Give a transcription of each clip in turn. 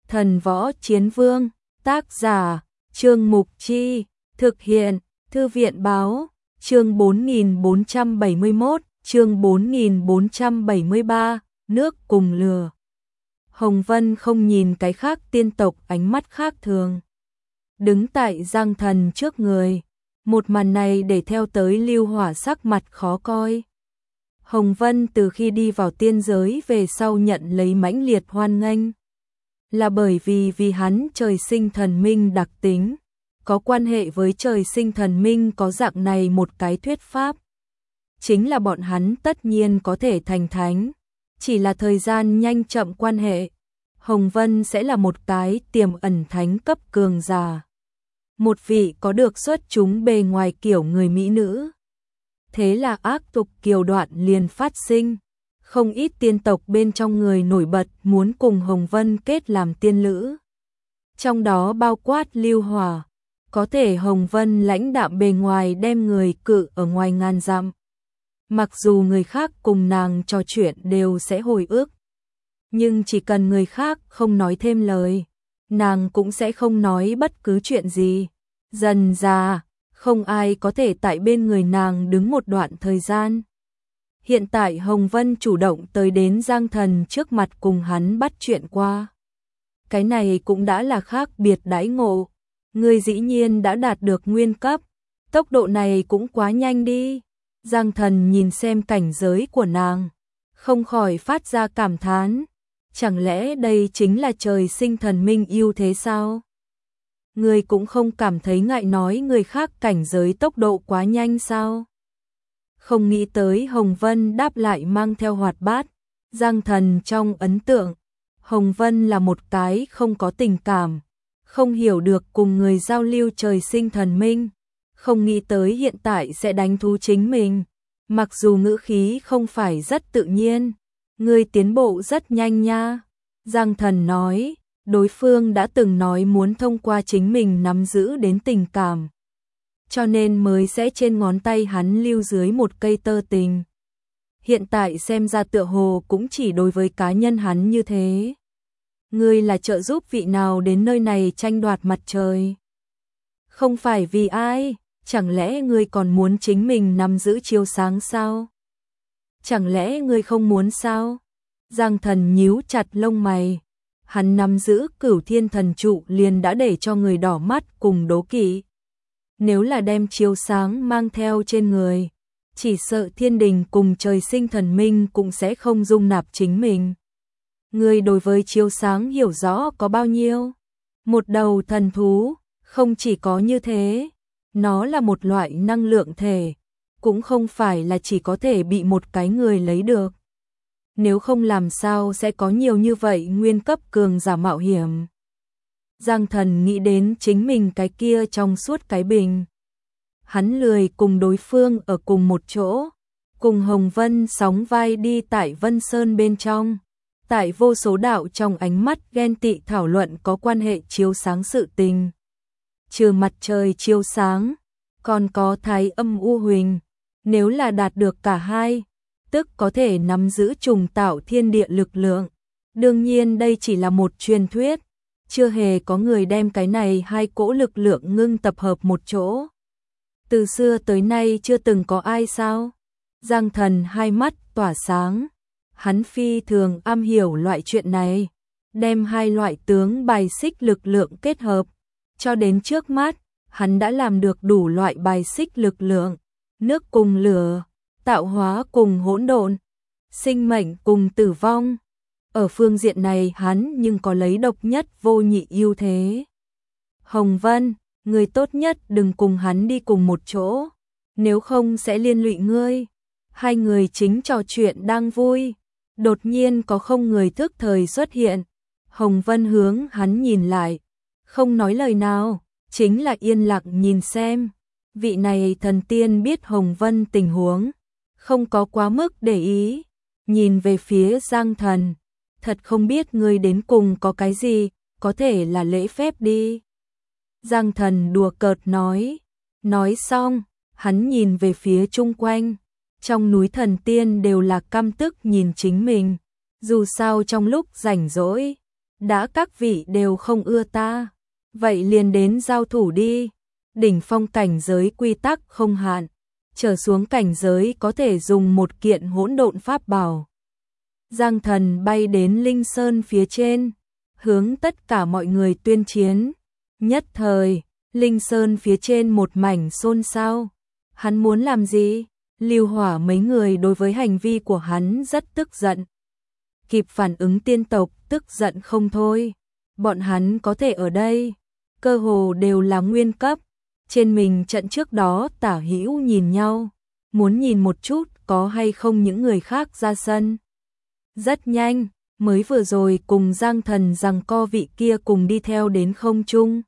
Thần Võ Chiến Vương, tác giả, Trương Mục Chi, thực hiện, Thư viện Báo, chương 4471, chương 4473, nước cùng lửa. Hồng Vân không nhìn cái khác tiên tộc ánh mắt khác thường. Đứng tại Giang Thần trước người, một màn này để theo tới Lưu Hỏa sắc mặt khó coi. Hồng Vân từ khi đi vào tiên giới về sau nhận lấy mãnh liệt hoan nghênh. Là bởi vì hắn trời sinh thần minh đặc tính, có quan hệ với trời sinh thần minh có dạng này một cái thuyết pháp. Chính là bọn hắn tất nhiên có thể thành thánh, chỉ là thời gian nhanh chậm quan hệ. Hồng Vân sẽ là một cái tiềm ẩn thánh cấp cường giả. Một vị có được xuất chúng bề ngoài kiểu người mỹ nữ. Thế là ác tục kiều đoạn liền phát sinh. Không ít tiên tộc bên trong người nổi bật muốn cùng Hồng Vân kết làm tiên lữ. Trong đó bao quát Lưu Hỏa. Có thể Hồng Vân lãnh đạm bề ngoài đem người cự ở ngoài ngàn dặm. Mặc dù người khác cùng nàng trò chuyện đều sẽ hồi ức. Nhưng chỉ cần người khác không nói thêm lời, nàng cũng sẽ không nói bất cứ chuyện gì. Dần dà, không ai có thể tại bên người nàng đứng một đoạn thời gian. Hiện tại Hồng Vân chủ động tới đến Giang Thần trước mặt cùng hắn bắt chuyện qua. Cái này cũng đã là khác biệt đãi ngộ. Người dĩ nhiên đã đạt được nguyên cấp. Tốc độ này cũng quá nhanh đi. Giang Thần nhìn xem cảnh giới của nàng, không khỏi phát ra cảm thán. Chẳng lẽ đây chính là trời sinh thần minh ưu thế sao? Người cũng không cảm thấy ngại nói người khác cảnh giới tốc độ quá nhanh sao? Không nghĩ tới Hồng Vân đáp lại mang theo hoạt bát. Giang Thần trong ấn tượng, Hồng Vân là một cái không có tình cảm, không hiểu được cùng người giao lưu trời sinh thần minh. Không nghĩ tới hiện tại sẽ đánh thú chính mình. Mặc dù ngữ khí không phải rất tự nhiên, người tiến bộ rất nhanh nha. Giang Thần nói, đối phương đã từng nói muốn thông qua chính mình nắm giữ đến tình cảm. Cho nên mới sẽ trên ngón tay hắn lưu dưới một cây tơ tình. Hiện tại xem ra tựa hồ cũng chỉ đối với cá nhân hắn như thế. Ngươi là trợ giúp vị nào đến nơi này tranh đoạt mặt trời? Không phải vì ai, chẳng lẽ ngươi còn muốn chính mình nắm giữ chiếu sáng sao? Chẳng lẽ ngươi không muốn sao? Giang Thần nhíu chặt lông mày. Hắn nắm giữ Cửu Thiên Thần Trụ liền đã để cho người đỏ mắt cùng đố kỵ. Nếu là đem chiếu sáng mang theo trên người, chỉ sợ thiên đình cùng trời sinh thần minh cũng sẽ không dung nạp chính mình. Người đối với chiếu sáng hiểu rõ có bao nhiêu? Một đầu thần thú, không chỉ có như thế, nó là một loại năng lượng thể, cũng không phải là chỉ có thể bị một cái người lấy được. Nếu không làm sao sẽ có nhiều như vậy nguyên cấp cường giả mạo hiểm. Giang Thần nghĩ đến chính mình cái kia trong suốt cái bình. Hắn lười cùng đối phương ở cùng một chỗ, cùng Hồng Vân sóng vai đi tại Vân Sơn bên trong. Tại vô số đạo trong ánh mắt ghen tị thảo luận có quan hệ chiếu sáng sự tình. Trừ mặt trời chiếu sáng, còn có thái âm u huỳnh. Nếu là đạt được cả hai, tức có thể nắm giữ trùng tạo thiên địa lực lượng. Đương nhiên đây chỉ là một truyền thuyết. Chưa hề có người đem cái này hai cỗ lực lượng ngưng tập hợp một chỗ. Từ xưa tới nay chưa từng có ai sao? Giang Thần hai mắt tỏa sáng. Hắn phi thường am hiểu loại chuyện này. Đem hai loại tướng bài xích lực lượng kết hợp. Cho đến trước mắt, hắn đã làm được đủ loại bài xích lực lượng. Nước cùng lửa, tạo hóa cùng hỗn độn, sinh mệnh cùng tử vong. Ở phương diện này hắn nhưng có lấy độc nhất vô nhị ưu thế. Hồng Vân, người tốt nhất đừng cùng hắn đi cùng một chỗ, nếu không sẽ liên lụy ngươi. Hai người chính trò chuyện đang vui, đột nhiên có không người thức thời xuất hiện. Hồng Vân hướng hắn nhìn lại, không nói lời nào, chính là yên lặng nhìn xem. Vị này thần tiên biết Hồng Vân tình huống, không có quá mức để ý, nhìn về phía Giang Thần. Thật không biết ngươi đến cùng có cái gì, có thể là lễ phép đi. Giang Thần đùa cợt nói. Nói xong, hắn nhìn về phía chung quanh. Trong núi thần tiên đều là căm tức nhìn chính mình. Dù sao trong lúc rảnh rỗi, đã các vị đều không ưa ta, vậy liền đến giao thủ đi. Đỉnh phong cảnh giới quy tắc không hạn, trở xuống cảnh giới có thể dùng một kiện hỗn độn pháp bảo. Giang Thần bay đến Linh Sơn phía trên, hướng tất cả mọi người tuyên chiến. Nhất thời, Linh Sơn phía trên một mảnh xôn xao. Hắn muốn làm gì? Lưu Hỏa mấy người đối với hành vi của hắn rất tức giận. Kịp phản ứng tiên tộc tức giận không thôi. Bọn hắn có thể ở đây, cơ hồ đều là nguyên cấp. Trên mình trận trước đó tả hữu nhìn nhau, muốn nhìn một chút có hay không những người khác ra sân. Rất nhanh, mới vừa rồi cùng Giang Thần giằng co vị kia cùng đi theo đến không trung.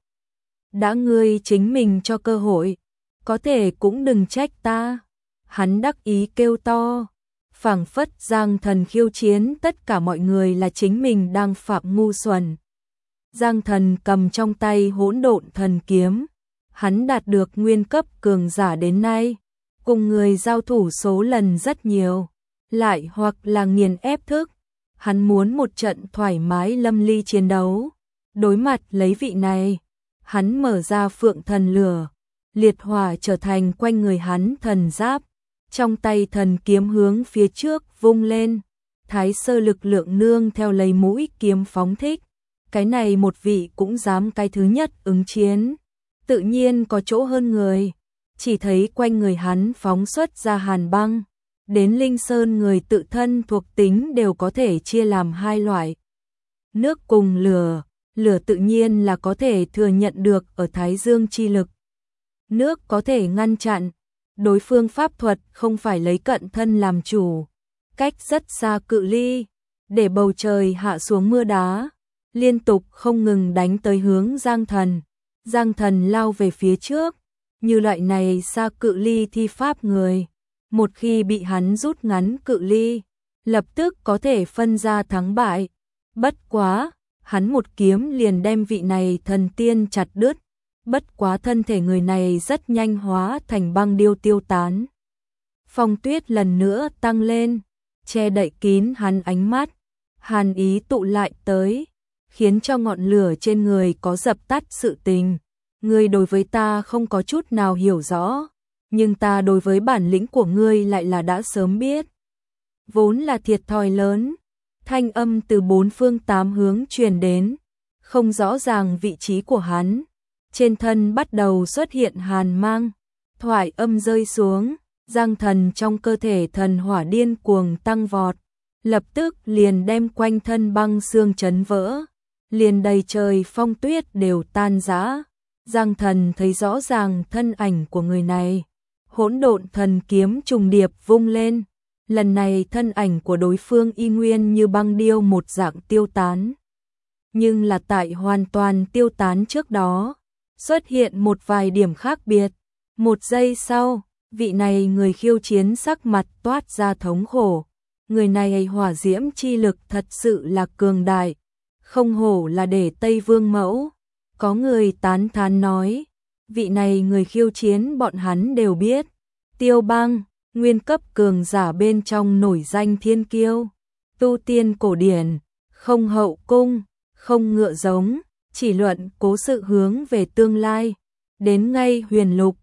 Đã ngươi chính mình cho cơ hội, có thể cũng đừng trách ta. Hắn đắc ý kêu to, phảng phất Giang Thần khiêu chiến tất cả mọi người là chính mình đang phạm ngu xuẩn. Giang Thần cầm trong tay hỗn độn thần kiếm, hắn đạt được nguyên cấp cường giả đến nay, cùng người giao thủ số lần rất nhiều, lại hoặc là nghiền ép thức. Hắn muốn một trận thoải mái lâm ly chiến đấu. Đối mặt lấy vị này, hắn mở ra phượng thần lửa, liệt hỏa trở thành quanh người hắn thần giáp, trong tay thần kiếm hướng phía trước vung lên, thái sơ lực lượng nương theo lấy mũi kiếm phóng thích. Cái này một vị cũng dám cái thứ nhất ứng chiến, tự nhiên có chỗ hơn người. Chỉ thấy quanh người hắn phóng xuất ra hàn băng, đến Linh Sơn người tự thân thuộc tính đều có thể chia làm hai loại. Nước cùng lửa, lửa tự nhiên là có thể thừa nhận được ở Thái Dương chi lực. Nước có thể ngăn chặn, đối phương pháp thuật không phải lấy cận thân làm chủ, cách rất xa cự ly, để bầu trời hạ xuống mưa đá, liên tục không ngừng đánh tới hướng Giang Thần. Giang Thần lao về phía trước, như loại này xa cự ly thi pháp người, một khi bị hắn rút ngắn cự ly, lập tức có thể phân ra thắng bại. Bất quá, hắn một kiếm liền đem vị này thần tiên chặt đứt, bất quá thân thể người này rất nhanh hóa thành băng điêu tiêu tán. Phong tuyết lần nữa tăng lên, che đậy kín hắn ánh mắt, hàn ý tụ lại tới, khiến cho ngọn lửa trên người có dập tắt sự tình. Ngươi đối với ta không có chút nào hiểu rõ, nhưng ta đối với bản lĩnh của ngươi lại là đã sớm biết. Vốn là thiệt thòi lớn, thanh âm từ bốn phương tám hướng truyền đến, không rõ ràng vị trí của hắn. Trên thân bắt đầu xuất hiện hàn mang, thoại âm rơi xuống, Giang Thần trong cơ thể thần hỏa điên cuồng tăng vọt, lập tức liền đem quanh thân băng xương chấn vỡ, liền đầy trời phong tuyết đều tan rã. Giang Thần thấy rõ ràng thân ảnh của người này, hỗn độn thần kiếm trùng điệp vung lên, lần này thân ảnh của đối phương y nguyên như băng điêu một dạng tiêu tán. Nhưng là tại hoàn toàn tiêu tán trước đó, xuất hiện một vài điểm khác biệt. Một giây sau, vị này người khiêu chiến sắc mặt toát ra thống khổ. Người này hỏa diễm chi lực thật sự là cường đại, không hổ là để Tây Vương mẫu. Có người tán thán nói, vị này người khiêu chiến bọn hắn đều biết. Tiêu Bang, nguyên cấp cường giả bên trong nổi danh thiên kiêu, tu tiên cổ điển, không hậu cung, không ngựa giống, chỉ luận cố sự hướng về tương lai. Đến ngay huyền lục,